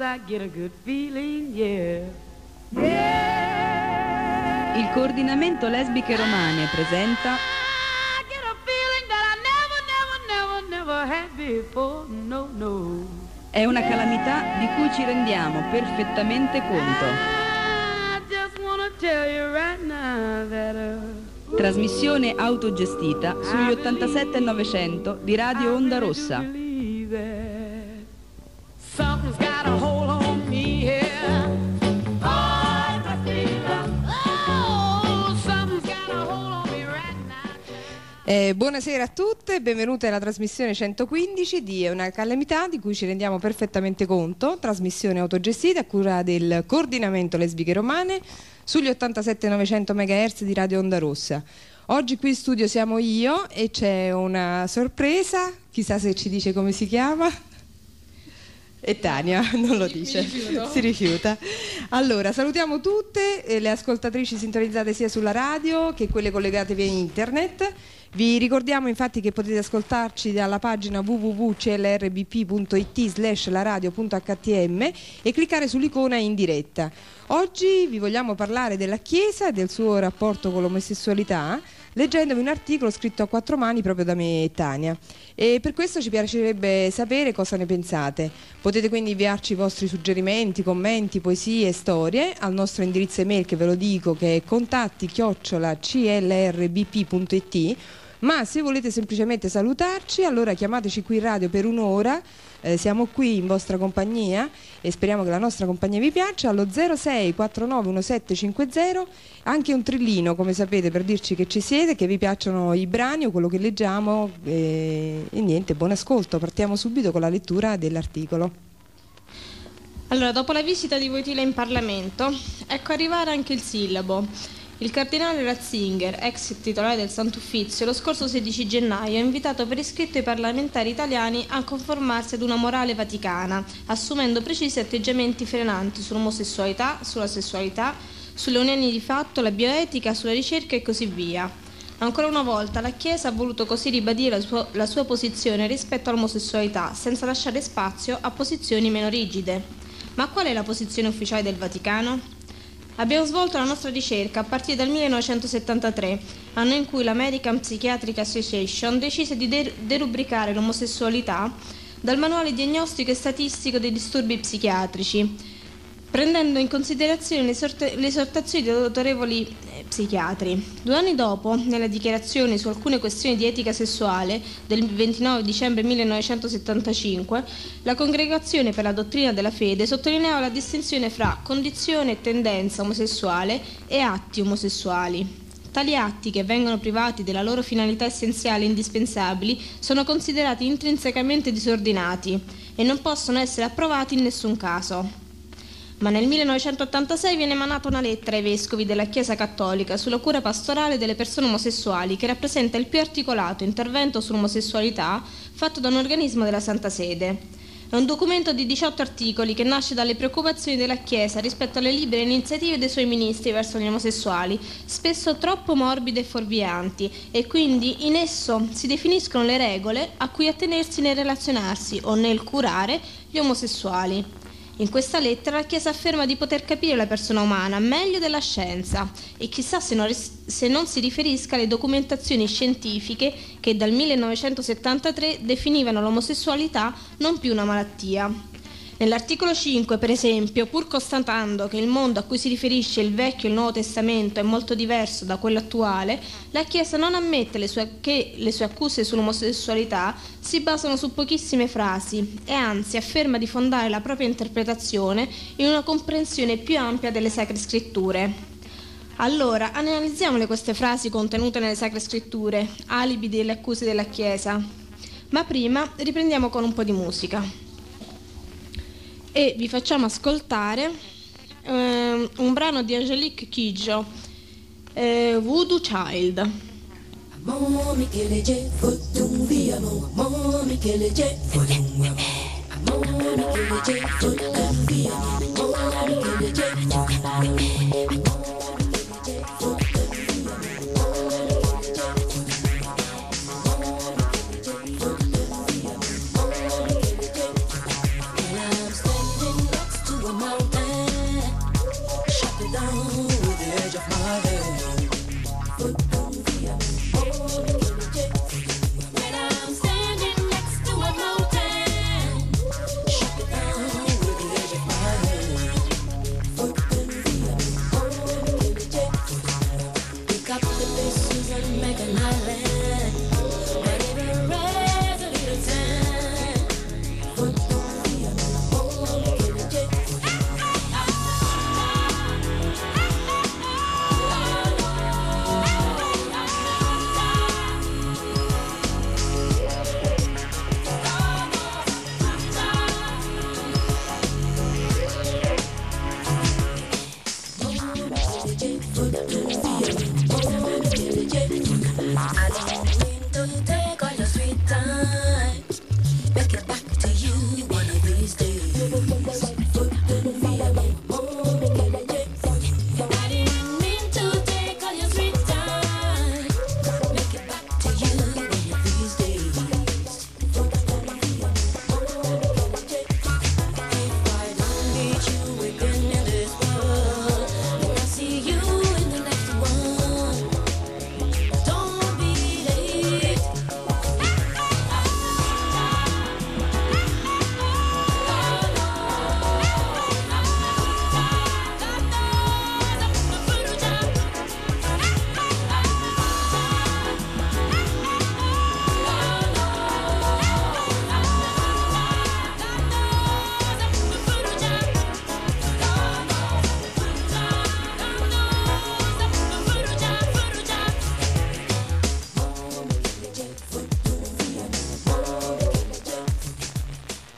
I get a good feeling, yeah. Yeah. Il coordinamento lesbiche romane presenta I get a feeling that I never had before, no, no. È una calamità di cui ci rendiamo perfettamente conto. I just wanna tell you right now that Trasmissione autogestita sugli 87 e 900 di Radio Onda Rossa. Something's got a hold on me here. Oh, something's got a hold on me right now. Buonasera a tutte e benvenute alla trasmissione 115 di È una calamità di cui ci rendiamo perfettamente conto, trasmissione autogestita a cura del coordinamento lesbiche romane sugli 87-900 MHz di Radio Onda Rossa. Oggi qui in studio siamo io e c'è una sorpresa, chissà se ci dice come si chiama. E Tania non lo dice, si rifiuta. Allora, salutiamo tutte le ascoltatrici sintonizzate sia sulla radio che quelle collegate via internet. Vi ricordiamo infatti che potete ascoltarci dalla pagina www.clrbp.it/laradio.htm e cliccare sull'icona in diretta. Oggi vi vogliamo parlare della Chiesa e del suo rapporto con l'omosessualità, leggendovi un articolo scritto a quattro mani proprio da me e Tania. E per questo ci piacerebbe sapere cosa ne pensate. Potete quindi inviarci i vostri suggerimenti, commenti, poesie, storie al nostro indirizzo email, che ve lo dico, che è contatti@clrbp.it. Ma se volete semplicemente salutarci, allora chiamateci qui in radio per un'ora. Siamo qui in vostra compagnia e speriamo che la nostra compagnia vi piaccia, allo 06 49 1750, anche un trillino come sapete per dirci che ci siete, che vi piacciono i brani o quello che leggiamo e niente, buon ascolto. Partiamo subito con la lettura dell'articolo. Allora, dopo la visita di Wojtyla in Parlamento, ecco arrivare anche il sillabo. Il cardinale Ratzinger, ex titolare del Sant'Uffizio, lo scorso 16 gennaio ha invitato per iscritto i parlamentari italiani a conformarsi ad una morale vaticana, assumendo precisi atteggiamenti frenanti sull'omosessualità, sulla sessualità, sulle unioni di fatto, la bioetica, sulla ricerca e così via. Ancora una volta la Chiesa ha voluto così ribadire la sua posizione rispetto all'omosessualità, senza lasciare spazio a posizioni meno rigide. Ma qual è la posizione ufficiale del Vaticano? Abbiamo svolto la nostra ricerca a partire dal 1973, anno in cui l'American Psychiatric Association decise di derubricare l'omosessualità dal manuale diagnostico e statistico dei disturbi psichiatrici, prendendo in considerazione le esortazioni di autorevoli psichiatri. 2 anni dopo, nella dichiarazione su alcune questioni di etica sessuale del 29 dicembre 1975, la Congregazione per la Dottrina della Fede sottolineava la distinzione fra condizione e tendenza omosessuale e atti omosessuali. Tali atti, che vengono privati della loro finalità essenziale e indispensabili, sono considerati intrinsecamente disordinati e non possono essere approvati in nessun caso. Ma nel 1986 viene emanata una lettera ai vescovi della Chiesa Cattolica sulla cura pastorale delle persone omosessuali, che rappresenta il più articolato intervento sull'omosessualità fatto da un organismo della Santa Sede. È un documento di 18 articoli che nasce dalle preoccupazioni della Chiesa rispetto alle libere iniziative dei suoi ministri verso gli omosessuali, spesso troppo morbide e fuorvianti, e quindi in esso si definiscono le regole a cui attenersi nel relazionarsi o nel curare gli omosessuali. In questa lettera la Chiesa afferma di poter capire la persona umana meglio della scienza e chissà se non si riferisca alle documentazioni scientifiche che dal 1973 definivano l'omosessualità non più una malattia. Nell'articolo 5, per esempio, pur constatando che il mondo a cui si riferisce il Vecchio e il Nuovo Testamento è molto diverso da quello attuale, la Chiesa non ammette che le sue accuse sull'omosessualità si basano su pochissime frasi e anzi afferma di fondare la propria interpretazione in una comprensione più ampia delle Sacre Scritture. Allora, analizziamole queste frasi contenute nelle Sacre Scritture, alibi delle accuse della Chiesa. Ma prima riprendiamo con un po' di musica. E vi facciamo ascoltare un brano di Angelique Kidjo, Voodoo Child.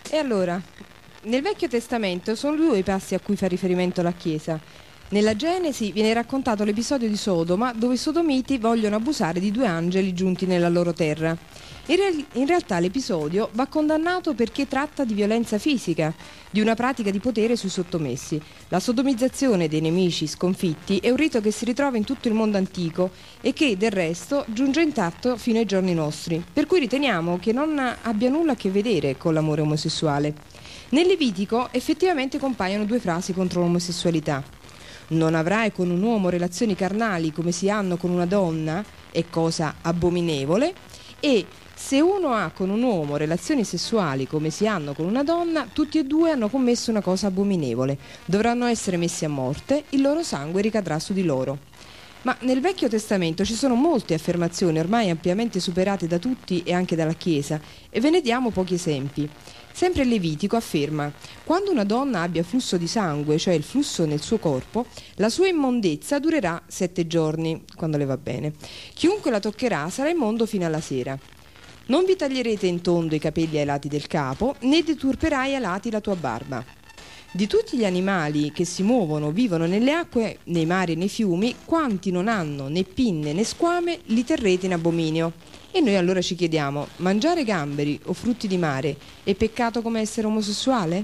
E allora, nel Vecchio Testamento sono due i passi a cui fa riferimento la Chiesa. Nella Genesi viene raccontato l'episodio di Sodoma, dove i sodomiti vogliono abusare di due angeli giunti nella loro terra. In realtà l'episodio va condannato perché tratta di violenza fisica, di una pratica di potere sui sottomessi. La sodomizzazione dei nemici sconfitti è un rito che si ritrova in tutto il mondo antico e che, del resto, giunge intatto fino ai giorni nostri, per cui riteniamo che non abbia nulla a che vedere con l'amore omosessuale. Nel Levitico effettivamente compaiono due frasi contro l'omosessualità. Non avrai con un uomo relazioni carnali come si hanno con una donna, è cosa abominevole, e se uno ha con un uomo relazioni sessuali come si hanno con una donna, tutti e due hanno commesso una cosa abominevole. Dovranno essere messi a morte, il loro sangue ricadrà su di loro. Ma nel Vecchio Testamento ci sono molte affermazioni ormai ampiamente superate da tutti e anche dalla Chiesa, e ve ne diamo pochi esempi. Sempre il Levitico afferma: quando una donna abbia flusso di sangue, cioè il flusso nel suo corpo, la sua immondezza durerà 7 giorni, quando le va bene. Chiunque la toccherà sarà immondo fino alla sera. Non vi taglierete in tondo i capelli ai lati del capo, né deturperai ai lati la tua barba. Di tutti gli animali che si muovono, vivono nelle acque, nei mari e nei fiumi, quanti non hanno né pinne né squame, li terrete in abominio. E noi allora ci chiediamo: mangiare gamberi o frutti di mare è peccato come essere omosessuale?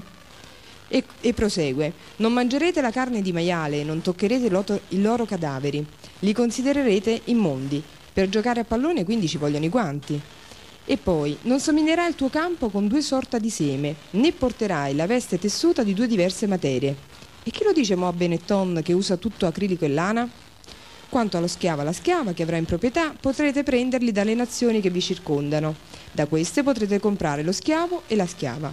E prosegue: non mangerete la carne di maiale, non toccherete i loro cadaveri, li considererete immondi. Per giocare a pallone quindi ci vogliono i guanti. E poi, non somminerai il tuo campo con 2 sorta di seme, né porterai la veste tessuta di 2 diverse materie. E chi lo dice mo a Benetton che usa tutto acrilico e lana? Quanto allo schiavo e alla schiava che avrà in proprietà, potrete prenderli dalle nazioni che vi circondano. Da queste potrete comprare lo schiavo e la schiava.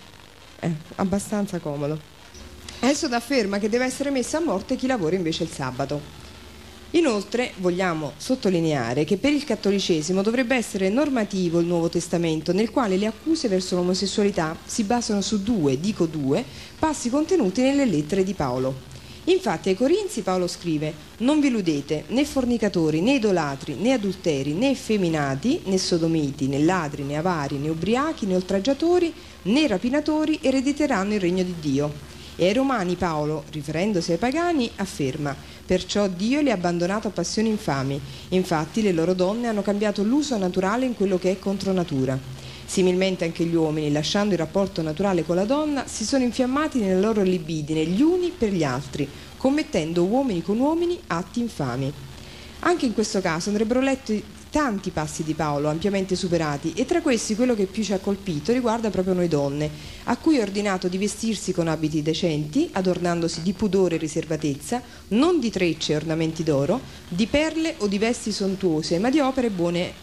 Abbastanza comodo. Esso afferma che deve essere messo a morte chi lavora invece il sabato. Inoltre vogliamo sottolineare che per il cattolicesimo dovrebbe essere normativo il Nuovo Testamento, nel quale le accuse verso l'omosessualità si basano su 2 passi contenuti nelle lettere di Paolo. Infatti ai Corinzi Paolo scrive: non vi illudete, né fornicatori, né idolatri, né adulteri, né effeminati, né sodomiti, né ladri, né avari, né ubriachi, né oltraggiatori, né rapinatori erediteranno il regno di Dio. E ai Romani Paolo, riferendosi ai pagani, afferma: perciò Dio li ha abbandonato a passioni infami, infatti le loro donne hanno cambiato l'uso naturale in quello che è contro natura. Similmente anche gli uomini, lasciando il rapporto naturale con la donna, si sono infiammati nella loro libidine gli uni per gli altri, commettendo uomini con uomini atti infami. Anche in questo caso andrebbero letti tanti passi di Paolo ampiamente superati, e tra questi quello che più ci ha colpito riguarda proprio noi donne, a cui è ordinato di vestirsi con abiti decenti, adornandosi di pudore e riservatezza, non di trecce e ornamenti d'oro, di perle o di vesti sontuose, ma di opere buone.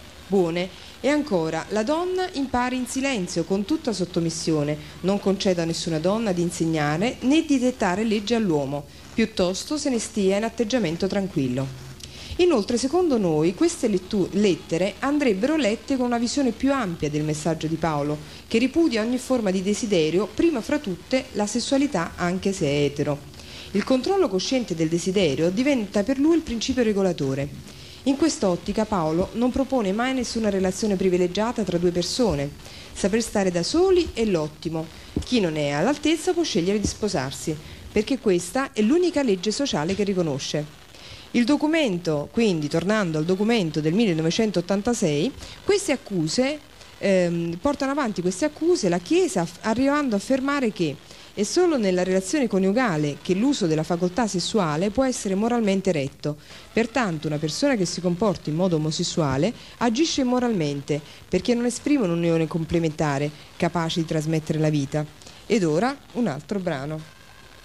E ancora, la donna impari in silenzio, con tutta sottomissione, non conceda a nessuna donna di insegnare né di dettare legge all'uomo, piuttosto se ne stia in atteggiamento tranquillo. Inoltre, secondo noi, queste lettere andrebbero lette con una visione più ampia del messaggio di Paolo, che ripudia ogni forma di desiderio, prima fra tutte la sessualità, anche se è etero. Il controllo cosciente del desiderio diventa per lui il principio regolatore. In quest'ottica Paolo non propone mai nessuna relazione privilegiata tra 2 persone. Saper stare da soli è l'ottimo. Chi non è all'altezza può scegliere di sposarsi, perché questa è l'unica legge sociale che riconosce. Il documento, quindi tornando al documento del 1986, queste accuse portano avanti queste accuse la Chiesa, arrivando a affermare che è solo nella relazione coniugale che l'uso della facoltà sessuale può essere moralmente retto. Pertanto una persona che si comporta in modo omosessuale agisce immoralmente, perché non esprime un'unione complementare capace di trasmettere la vita. Ed ora un altro brano.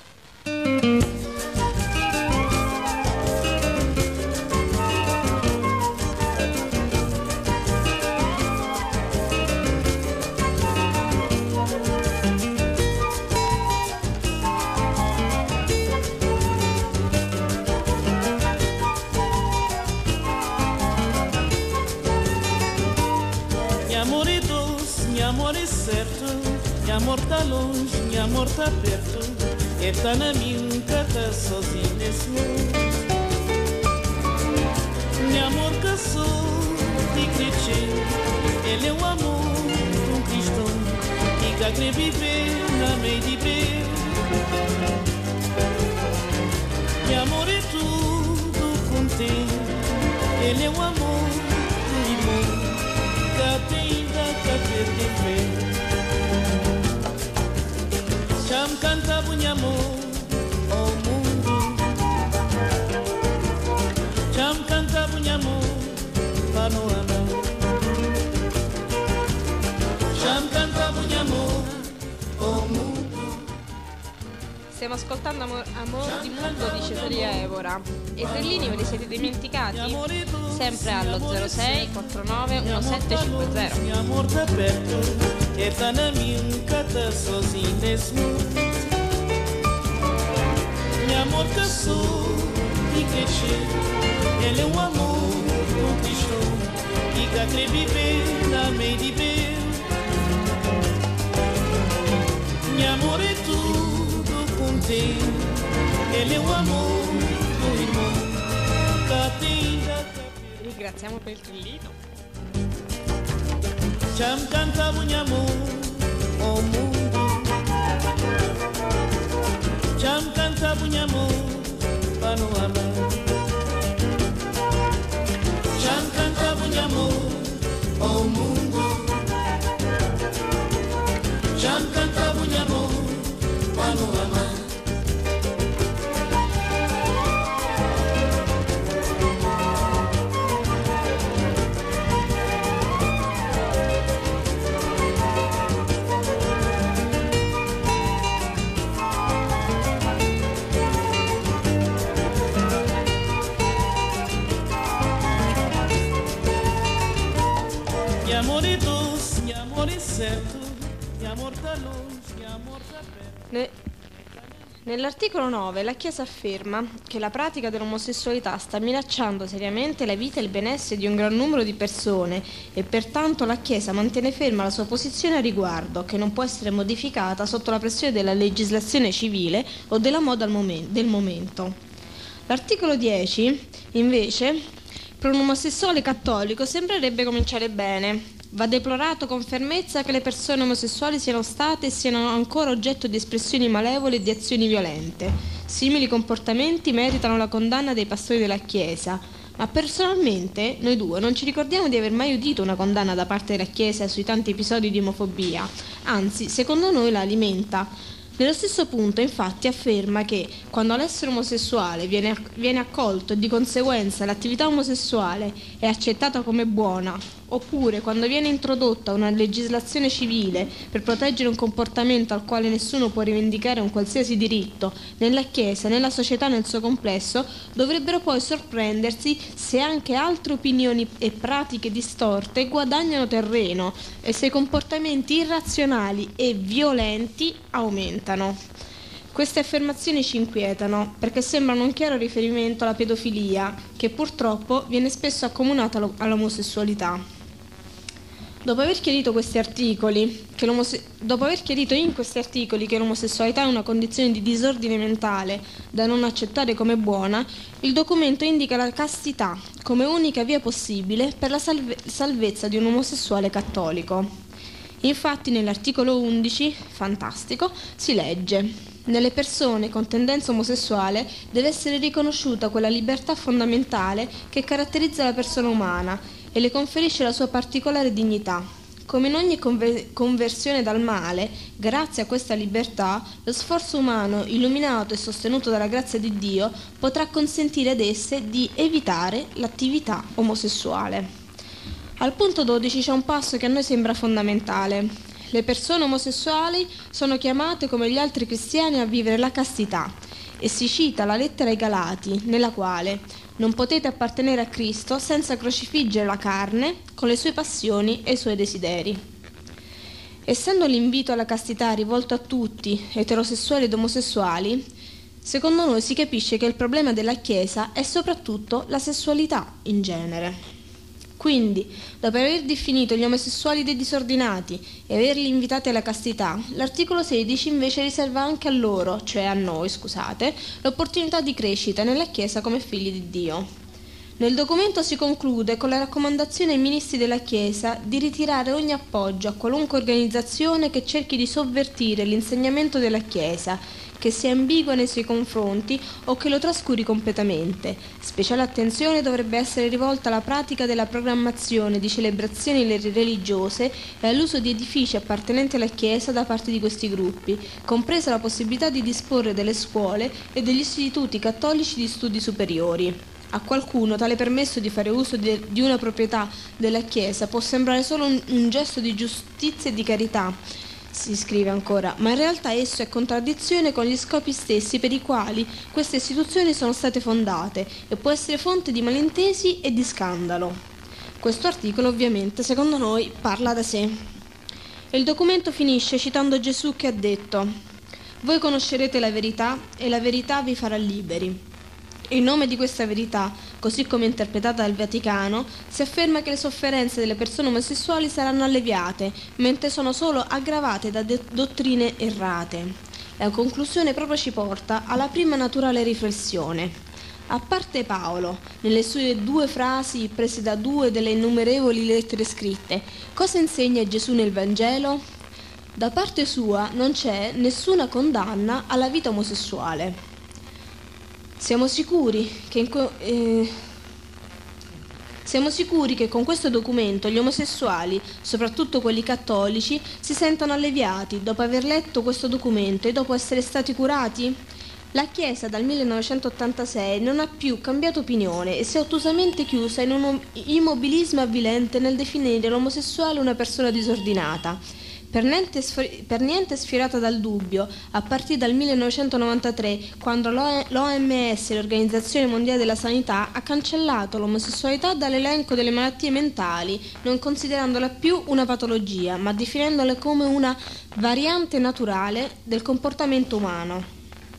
Amor tá longe, minha amor tá perto. Ele tá na minha, nunca tá sozinho nesse mundo. Meu amor caçou e cresceu. Ele é o amor de um cristão que viver na meio de ver. E amor é tudo contém. Ele é o amor do irmão que tem da perder fé. Cham canta bunha amor ao mundo. Cham canta bunha amor panorama. Cham canta bunha amor ao mundo. Stiamo ascoltando Amor di Mondo di Cesarea Evora. E i trillini ve li siete dimenticati? Sempre allo 06 49 1750. Minha amor tá perto, e tá na minha casa sozinho nesse mundo. Meu amor caçou e cresceu, ele é um amor conquistou, e que quer viver na meio de ver. Meu amor é tudo contém, ele é o amor do irmão que tem da. Ringraziamo per il trillino. Cham canta bunha amor ao mundo. Cham canta bunha amor panorama. Cham canta bunha amor ao mundo. Cham canta bunha amor panorama. Mio amore doce, mio amore certo, mio amor da longe, mio amor da perto. Nell'articolo 9 la Chiesa afferma che la pratica dell'omosessualità sta minacciando seriamente la vita e il benessere di un gran numero di persone e pertanto la Chiesa mantiene ferma la sua posizione a riguardo, che non può essere modificata sotto la pressione della legislazione civile o della moda del momento. L'articolo 10 invece per un omosessuale cattolico sembrerebbe cominciare bene. Va deplorato con fermezza che le persone omosessuali siano state e siano ancora oggetto di espressioni malevole e di azioni violente. Simili comportamenti meritano la condanna dei pastori della Chiesa, ma personalmente noi due non ci ricordiamo di aver mai udito una condanna da parte della Chiesa sui tanti episodi di omofobia, anzi, secondo noi la alimenta. Nello stesso punto, infatti, afferma che quando l'essere omosessuale viene accolto e di conseguenza l'attività omosessuale è accettata come buona, oppure quando viene introdotta una legislazione civile per proteggere un comportamento al quale nessuno può rivendicare un qualsiasi diritto, nella Chiesa, nella società nel suo complesso, dovrebbero poi sorprendersi se anche altre opinioni e pratiche distorte guadagnano terreno e se i comportamenti irrazionali e violenti aumentano. Queste affermazioni ci inquietano perché sembrano un chiaro riferimento alla pedofilia, che purtroppo viene spesso accomunata all'omosessualità. Dopo aver chiarito in questi articoli che l'omosessualità è una condizione di disordine mentale da non accettare come buona, il documento indica la castità come unica via possibile per la salvezza di un omosessuale cattolico. Infatti nell'articolo 11, fantastico, si legge: nelle persone con tendenza omosessuale deve essere riconosciuta quella libertà fondamentale che caratterizza la persona umana e le conferisce la sua particolare dignità. Come in ogni conversione dal male, grazie a questa libertà, lo sforzo umano, illuminato e sostenuto dalla grazia di Dio, potrà consentire ad esse di evitare l'attività omosessuale. Al punto 12 c'è un passo che a noi sembra fondamentale. Le persone omosessuali sono chiamate come gli altri cristiani a vivere la castità e si cita la lettera ai Galati, nella quale non potete appartenere a Cristo senza crocifiggere la carne con le sue passioni e i suoi desideri. Essendo l'invito alla castità rivolto a tutti, eterosessuali ed omosessuali, secondo noi si capisce che il problema della Chiesa è soprattutto la sessualità in genere. Quindi, dopo aver definito gli omosessuali dei disordinati e averli invitati alla castità, l'articolo 16 invece riserva anche a loro, cioè a noi, l'opportunità di crescita nella Chiesa come figli di Dio. Nel documento si conclude con la raccomandazione ai ministri della Chiesa di ritirare ogni appoggio a qualunque organizzazione che cerchi di sovvertire l'insegnamento della Chiesa, che sia ambigua nei suoi confronti o che lo trascuri completamente. Speciale attenzione dovrebbe essere rivolta alla pratica della programmazione di celebrazioni religiose e all'uso di edifici appartenenti alla Chiesa da parte di questi gruppi, compresa la possibilità di disporre delle scuole e degli istituti cattolici di studi superiori. A qualcuno tale permesso di fare uso di una proprietà della Chiesa può sembrare solo un gesto di giustizia e di carità, si scrive ancora, ma in realtà esso è contraddizione con gli scopi stessi per i quali queste istituzioni sono state fondate e può essere fonte di malintesi e di scandalo. Questo articolo ovviamente secondo noi parla da sé. Il documento finisce citando Gesù che ha detto: «Voi conoscerete la verità e la verità vi farà liberi». In nome di questa verità, così come interpretata dal Vaticano, si afferma che le sofferenze delle persone omosessuali saranno alleviate, mentre sono solo aggravate da dottrine errate. La conclusione proprio ci porta alla prima naturale riflessione. A parte Paolo, nelle sue 2 frasi prese da 2 delle innumerevoli lettere scritte, cosa insegna Gesù nel Vangelo? Da parte sua non c'è nessuna condanna alla vita omosessuale. Siamo sicuri che con questo documento gli omosessuali, soprattutto quelli cattolici, si sentano alleviati dopo aver letto questo documento e dopo essere stati curati? La Chiesa dal 1986 non ha più cambiato opinione e si è ottusamente chiusa in un immobilismo avvilente nel definire l'omosessuale una persona disordinata. Per niente sfiorata dal dubbio, a partire dal 1993, quando l'OMS, l'Organizzazione Mondiale della Sanità, ha cancellato l'omosessualità dall'elenco delle malattie mentali, non considerandola più una patologia, ma definendola come una variante naturale del comportamento umano.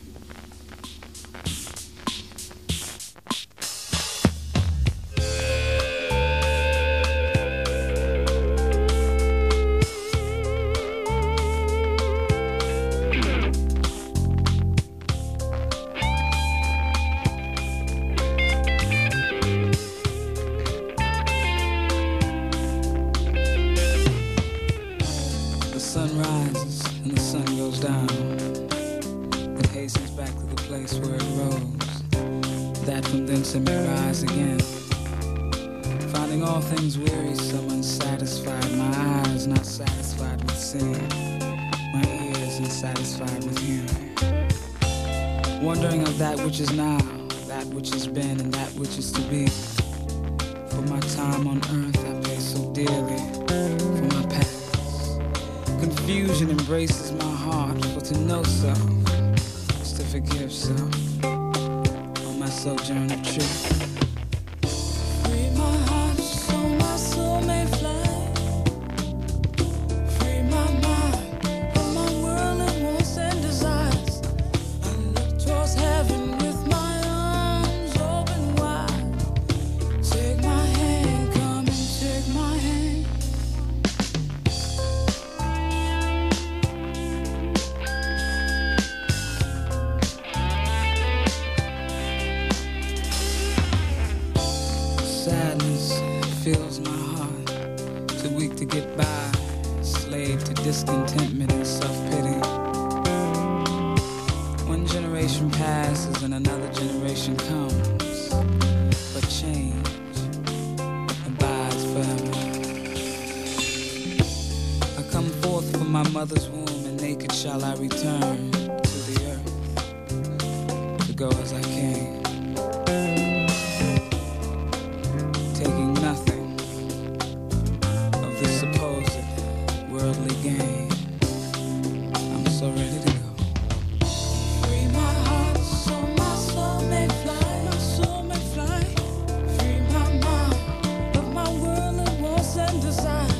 Wondering of that which is now, that which has been, and that which is to be. For my time on earth I pay so dearly for my past. Confusion embraces my heart, for to know so is to forgive so. On my sojourn of truth. Free my heart so my soul may fly. Free my mind from my worldly wants and desires. I look towards heaven with my arms open wide. Take my hand, come and take my hand. Sadness fills my heart, too weak to get by, slave to discontentment and self-pity. One generation passes and another generation comes, but change abides forever. I come forth from my mother's womb, and naked shall I return to the earth, to go as I came. Taking nothing of this supposed worldly gain. I'm so ready to go. Free my heart so my soul may fly, my soul may fly. Free my mind of my worldly wants and desires.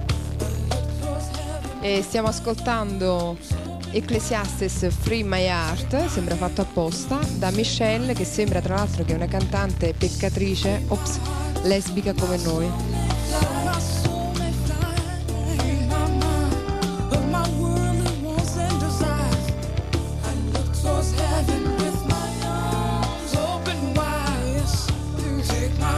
E stiamo ascoltando Ecclesiastes Free My Heart, sembra fatto apposta, da Michelle, che sembra tra l'altro che è una cantante peccatrice, lesbica come noi. Take my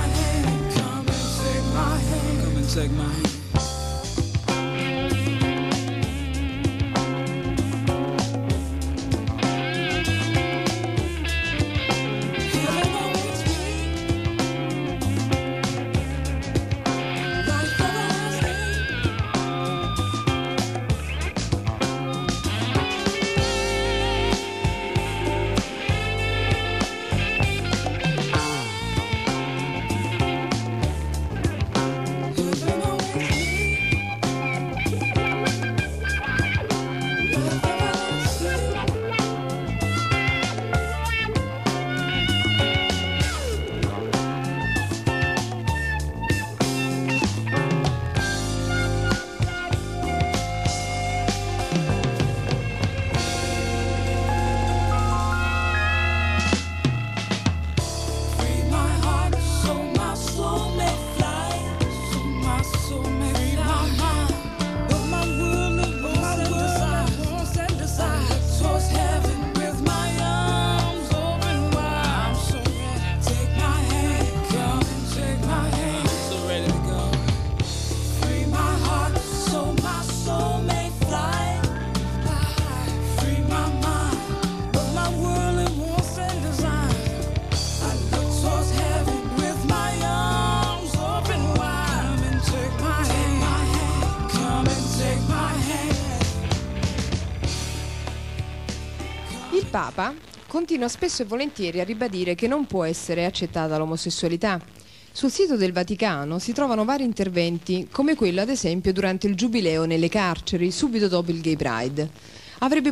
Papa continua spesso e volentieri a ribadire che non può essere accettata l'omosessualità. Sul sito del Vaticano si trovano vari interventi, come quello ad esempio durante il giubileo nelle carceri, subito dopo il Gay Pride. Avrebbe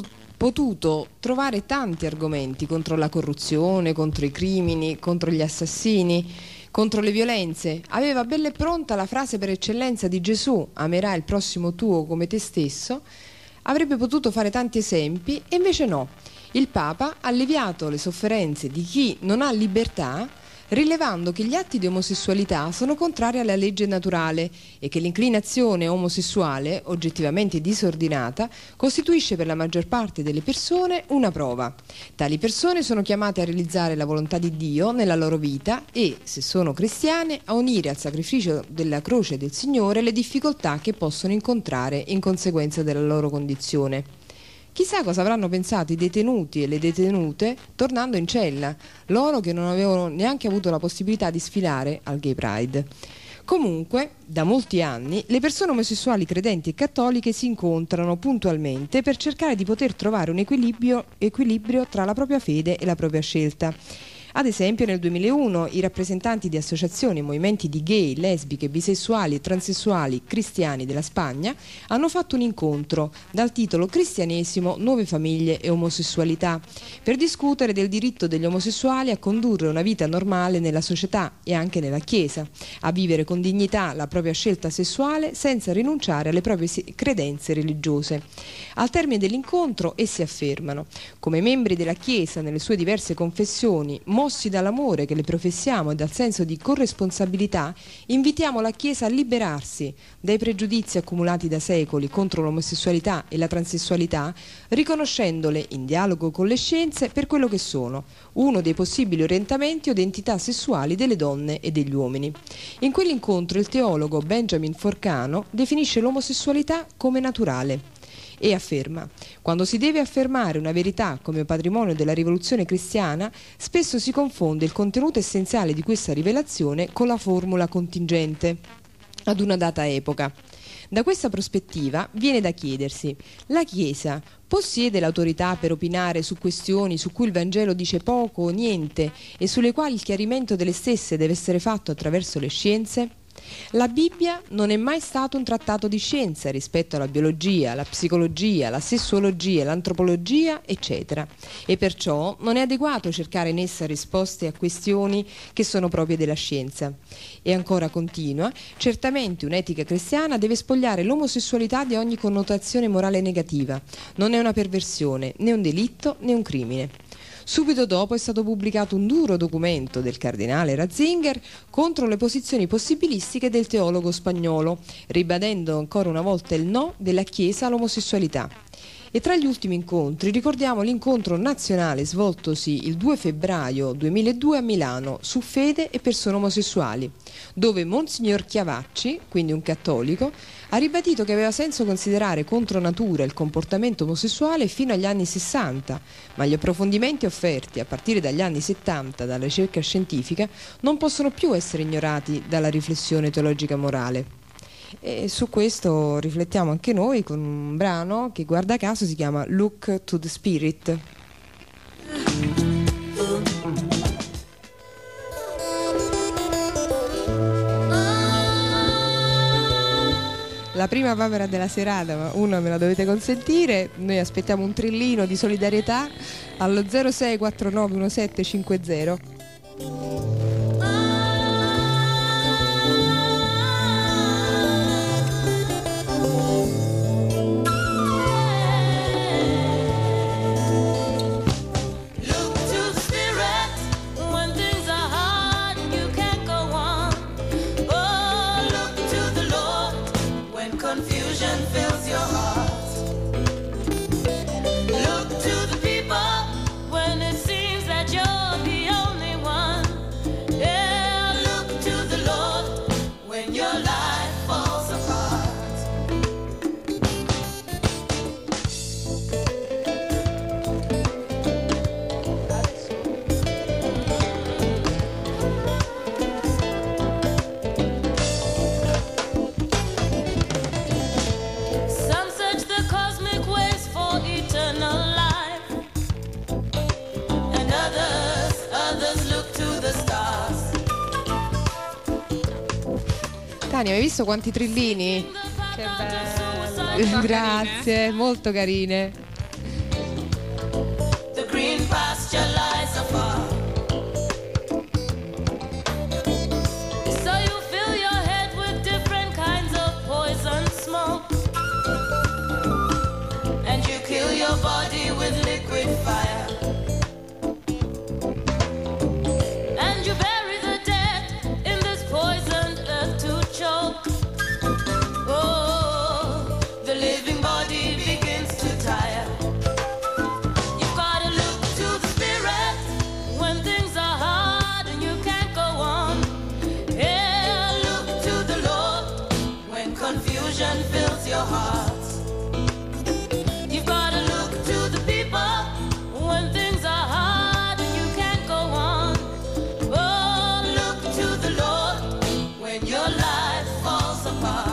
potuto trovare tanti argomenti contro la corruzione, contro i crimini, contro gli assassini, contro le violenze. Aveva bella e pronta la frase per eccellenza di Gesù: amerai il prossimo tuo come te stesso. Avrebbe potuto fare tanti esempi e invece no. Il Papa ha alleviato le sofferenze di chi non ha libertà, rilevando che gli atti di omosessualità sono contrari alla legge naturale e che l'inclinazione omosessuale, oggettivamente disordinata, costituisce per la maggior parte delle persone una prova. Tali persone sono chiamate a realizzare la volontà di Dio nella loro vita e, se sono cristiane, a unire al sacrificio della croce del Signore le difficoltà che possono incontrare in conseguenza della loro condizione. Chissà cosa avranno pensato i detenuti e le detenute tornando in cella, loro che non avevano neanche avuto la possibilità di sfilare al Gay Pride. Comunque, da molti anni, le persone omosessuali credenti e cattoliche si incontrano puntualmente per cercare di poter trovare un equilibrio tra la propria fede e la propria scelta. Ad esempio nel 2001 i rappresentanti di associazioni e movimenti di gay, lesbiche, bisessuali e transessuali cristiani della Spagna hanno fatto un incontro dal titolo Cristianesimo, nuove famiglie e omosessualità per discutere del diritto degli omosessuali a condurre una vita normale nella società e anche nella Chiesa, a vivere con dignità la propria scelta sessuale senza rinunciare alle proprie credenze religiose. Al termine dell'incontro essi affermano: come membri della Chiesa nelle sue diverse confessioni, mossi dall'amore che le professiamo e dal senso di corresponsabilità, invitiamo la Chiesa a liberarsi dai pregiudizi accumulati da secoli contro l'omosessualità e la transessualità, riconoscendole in dialogo con le scienze per quello che sono, uno dei possibili orientamenti o identità sessuali delle donne e degli uomini. In quell'incontro il teologo Benjamin Forcano definisce l'omosessualità come naturale e afferma: quando si deve affermare una verità come patrimonio della rivoluzione cristiana, spesso si confonde il contenuto essenziale di questa rivelazione con la formula contingente ad una data epoca. Da questa prospettiva viene da chiedersi: la Chiesa possiede l'autorità per opinare su questioni su cui il Vangelo dice poco o niente e sulle quali il chiarimento delle stesse deve essere fatto attraverso le scienze? La Bibbia non è mai stato un trattato di scienza rispetto alla biologia, la psicologia, la sessuologia, l'antropologia, eccetera, e perciò non è adeguato cercare in essa risposte a questioni che sono proprie della scienza. E ancora continua: certamente un'etica cristiana deve spogliare l'omosessualità di ogni connotazione morale negativa. Non è una perversione, né un delitto, né un crimine. Subito dopo è stato pubblicato un duro documento del cardinale Ratzinger contro le posizioni possibilistiche del teologo spagnolo, ribadendo ancora una volta il no della Chiesa all'omosessualità. E tra gli ultimi incontri ricordiamo l'incontro nazionale svoltosi il 2 febbraio 2002 a Milano su fede e persone omosessuali, dove Monsignor Chiavacci, quindi un cattolico, ha ribadito che aveva senso considerare contro natura il comportamento omosessuale fino agli anni 60, ma gli approfondimenti offerti a partire dagli anni 70 dalla ricerca scientifica non possono più essere ignorati dalla riflessione teologica morale. E su questo riflettiamo anche noi con un brano che, guarda caso, si chiama Look to the Spirit. La prima papera della serata, ma una me la dovete consentire. Noi aspettiamo un trillino di solidarietà allo 06491750. Some search the Tania, hai visto quanti trillini? Che bello. Grazie, molto carine. The green pasture lies afar. So you fill your head with different kinds of poison smoke, And you kill your body with liquid fire. and you bury the dead in this poisoned earth to choke. Oh, the living body begins to tire. You've gotta look to the spirit when things are hard and you can't go on. Yeah, look to the Lord when confusion fills your heart. You've gotta look to the people when things are hard and you can't go on. Oh, look to the Lord when your life falls apart.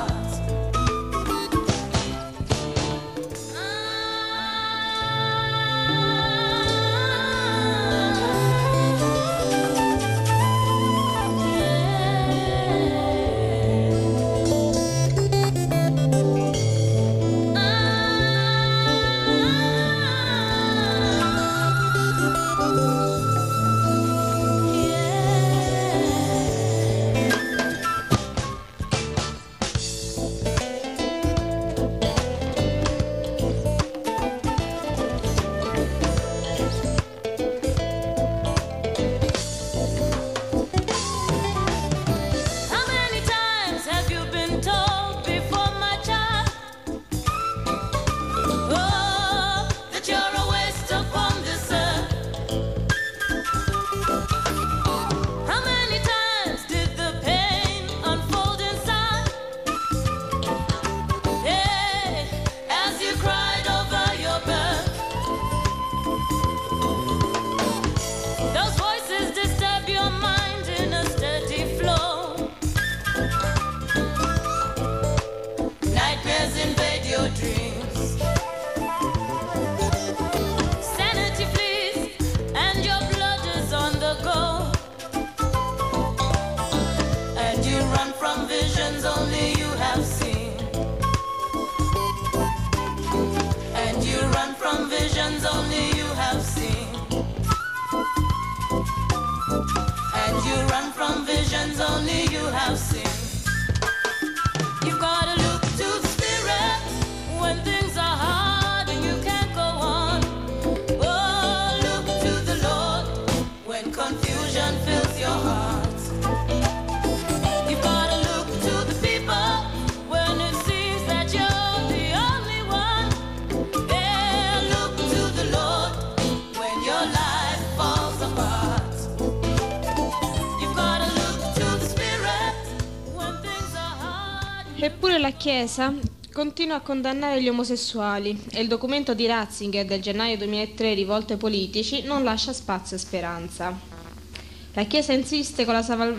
How many times have you been told before, my child? Oh, that you're a waste upon this earth. How many times did the pain unfold inside? Hey, as you cried over your birth. Those voices disturb your mind in a steady flow. Nightmares invade your dreams. Sanity flees and your blood is on the go. And you run from visions only you have seen. And you run from visions only you have seen. And you run from visions only you have seen. You've gotta look to the spirit when things are hard and you can't go on. Oh, look to the Lord when confusion fills your heart. You've gotta look to the people when it seems that you're the only one. Yeah, look to the Lord when your life falls apart. You've gotta look to the spirit when things are hard. Eppure la Chiesa continua a condannare gli omosessuali e il documento di Ratzinger del gennaio 2003 rivolto ai politici non lascia spazio a speranza. La Chiesa insiste con la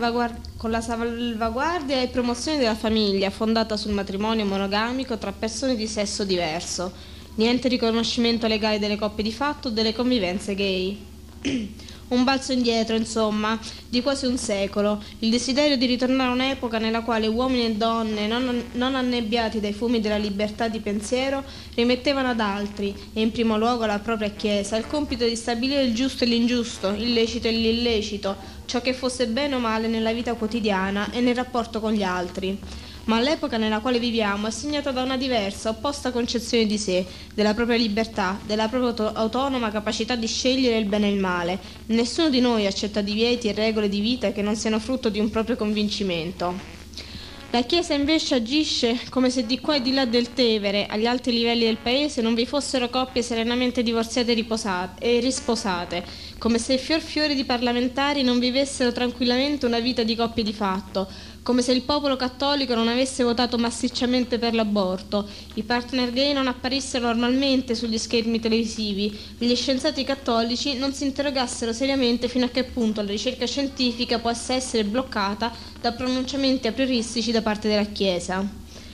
salvaguardia e promozione della famiglia fondata sul matrimonio monogamico tra persone di sesso diverso. Niente riconoscimento legale delle coppie di fatto o delle convivenze gay. Un balzo indietro, insomma, di quasi un secolo, il desiderio di ritornare a un'epoca nella quale uomini e donne, non annebbiati dai fumi della libertà di pensiero, rimettevano ad altri, e in primo luogo alla propria Chiesa, il compito di stabilire il giusto e l'ingiusto, il lecito e l'illecito, ciò che fosse bene o male nella vita quotidiana e nel rapporto con gli altri. Ma l'epoca nella quale viviamo è segnata da una diversa, opposta concezione di sé, della propria libertà, della propria autonoma capacità di scegliere il bene e il male. Nessuno di noi accetta divieti e regole di vita che non siano frutto di un proprio convincimento. La Chiesa invece agisce come se di qua e di là del Tevere, agli alti livelli del paese, non vi fossero coppie serenamente divorziate e risposate, come se fiori di parlamentari non vivessero tranquillamente una vita di coppie di fatto, come se il popolo cattolico non avesse votato massicciamente per l'aborto, i partner gay non apparissero normalmente sugli schermi televisivi, gli scienziati cattolici non si interrogassero seriamente fino a che punto la ricerca scientifica possa essere bloccata da pronunciamenti aprioristici da parte della Chiesa.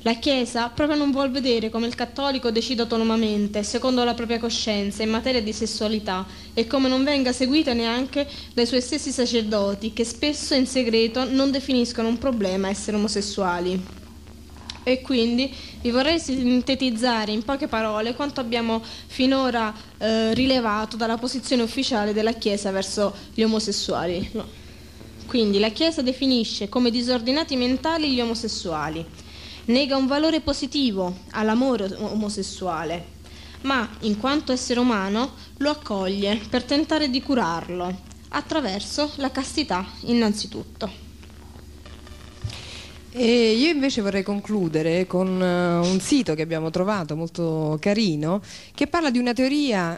La Chiesa proprio non vuol vedere come il cattolico decide autonomamente, secondo la propria coscienza, in materia di sessualità e come non venga seguita neanche dai suoi stessi sacerdoti, che spesso in segreto non definiscono un problema essere omosessuali. E quindi vi vorrei sintetizzare in poche parole quanto abbiamo finora rilevato dalla posizione ufficiale della Chiesa verso gli omosessuali. No. Quindi la Chiesa definisce come disordinati mentali gli omosessuali, nega un valore positivo all'amore omosessuale, ma in quanto essere umano lo accoglie per tentare di curarlo, attraverso la castità innanzitutto. E io invece vorrei concludere con un sito che abbiamo trovato molto carino, che parla di una teoria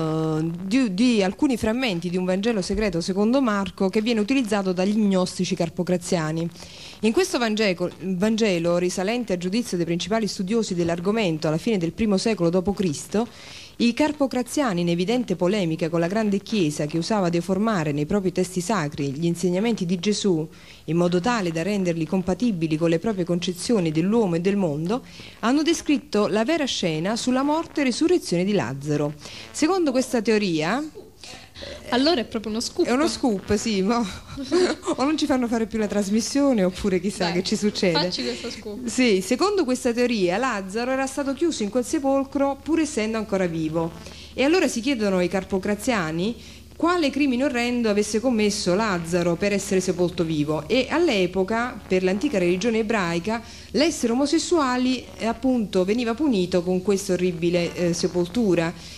di alcuni frammenti di un Vangelo segreto secondo Marco che viene utilizzato dagli gnostici carpocraziani. In questo Vangelo, risalente a giudizio dei principali studiosi dell'argomento alla fine del I secolo d.C., i carpocraziani, in evidente polemica con la grande Chiesa che usava deformare nei propri testi sacri gli insegnamenti di Gesù in modo tale da renderli compatibili con le proprie concezioni dell'uomo e del mondo, hanno descritto la vera scena sulla morte e risurrezione di Lazzaro. Secondo questa teoria... Allora è proprio uno scoop. È uno scoop, sì, ma o non ci fanno fare più la trasmissione oppure chissà. Dai, che ci succede. Facci questo scoop. Sì, secondo questa teoria Lazzaro era stato chiuso in quel sepolcro pur essendo ancora vivo. E allora si chiedono i carpocraziani quale crimine orrendo avesse commesso Lazzaro per essere sepolto vivo. E all'epoca, per l'antica religione ebraica, l'essere omosessuali appunto veniva punito con questa orribile sepoltura.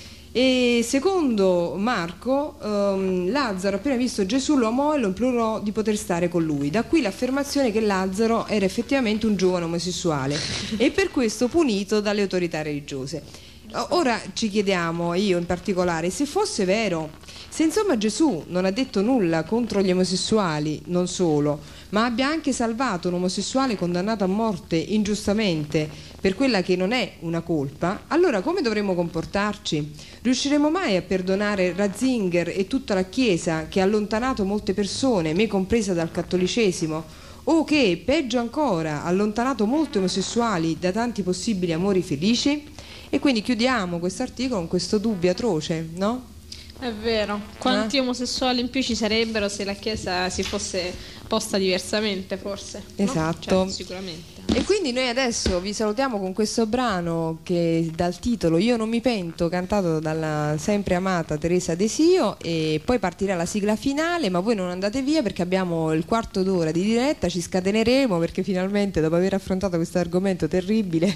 E secondo Marco, Lazzaro appena visto Gesù lo amò e lo implorò di poter stare con lui. Da qui l'affermazione che Lazzaro era effettivamente un giovane omosessuale e per questo punito dalle autorità religiose. Ora ci chiediamo, io in particolare, se fosse vero, se insomma Gesù non ha detto nulla contro gli omosessuali, non solo, ma abbia anche salvato un omosessuale condannato a morte ingiustamente per quella che non è una colpa, allora come dovremmo comportarci? Riusciremo mai a perdonare Ratzinger e tutta la Chiesa che ha allontanato molte persone, me compresa, dal cattolicesimo? O che, peggio ancora, ha allontanato molti omosessuali da tanti possibili amori felici? E quindi chiudiamo questo articolo con questo dubbio atroce, no? È vero, quanti omosessuali in più ci sarebbero se la Chiesa si fosse posta diversamente, forse? Esatto. No? Cioè, sicuramente. E quindi noi adesso vi salutiamo con questo brano che dal titolo Io non mi pento, cantato dalla sempre amata Teresa Desio, e poi partirà la sigla finale, ma voi non andate via perché abbiamo il quarto d'ora di diretta, ci scateneremo perché finalmente dopo aver affrontato questo argomento terribile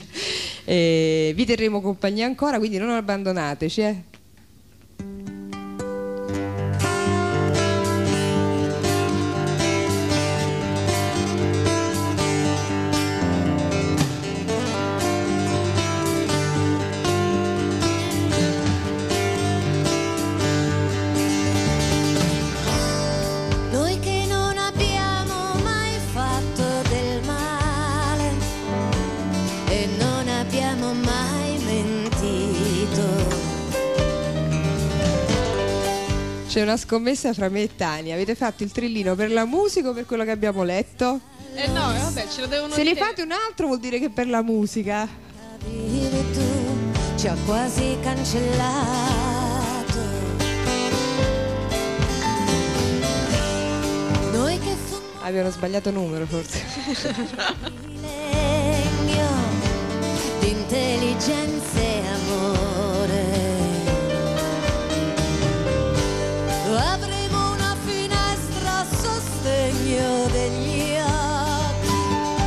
vi terremo compagnia ancora, quindi non abbandonateci. C'è una scommessa fra me e Tania. Avete fatto il trillino per la musica o per quello che abbiamo letto? No, vabbè, ce lo devono Se dire. ne fate un altro vuol dire che per la musica. Tu ci ho quasi cancellato. Noi che Abbiano sbagliato numero forse. legno di intelligenza e amore. Avremo una finestra a sostegno degli occhi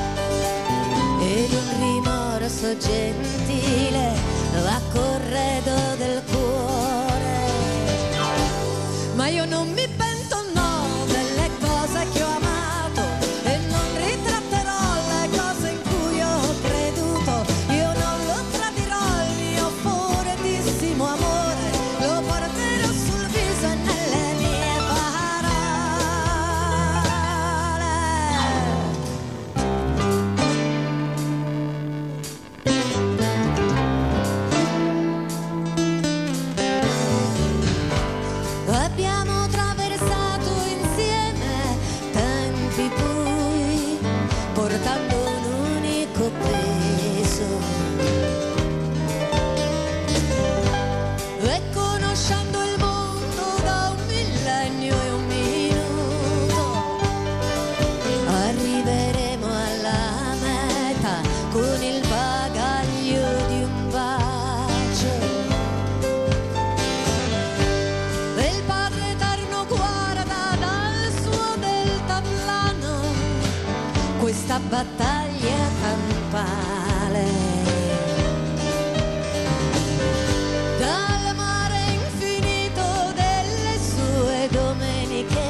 ed un rimorso gentile a corredo del cuore. Ma io non mi pento, no, delle cose che ho amato e non ritratterò le cose in cui ho creduto. Io non lo tradirò il mio furetissimo amore, lo porterò sul viso e nelle mie parole. battaglia campale. Dal mare infinito delle sue domeniche,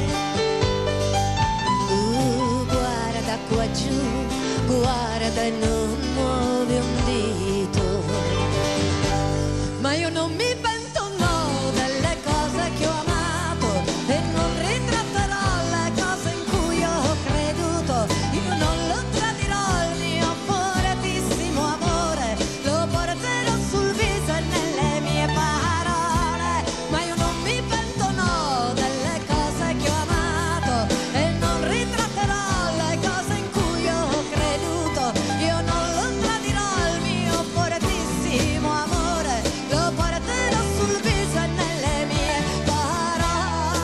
guarda qua giù, guarda e non muovi un dito. Ma io non mi pento, no, delle cose che ho amato, e non ritratterò le cose in cui ho creduto. Io non lo tradirò il mio foratissimo amore, lo porterò sul viso e nelle mie parole. Ma io non mi pento, no, delle cose che ho amato, e non ritratterò le cose in cui ho creduto. Io non lo tradirò il mio foratissimo amore, lo porterò sul viso e nelle mie parole.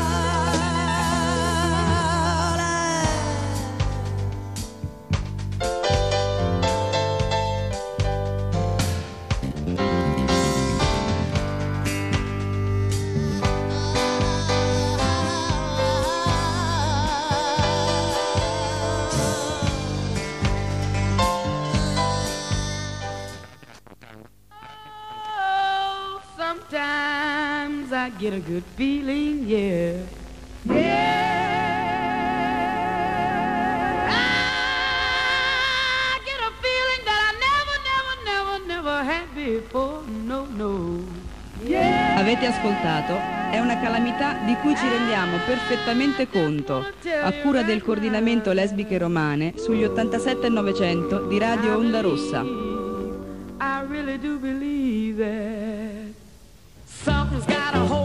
Oh, sometimes I get a good feeling, yeah. Yeah. I get a feeling that I never had before. No, no. Yeah. Avete ascoltato? È una calamità di cui ci rendiamo perfettamente conto, a cura del coordinamento lesbiche romane sugli 87 e 900 di Radio Onda Rossa. I really do believe that something's got a hold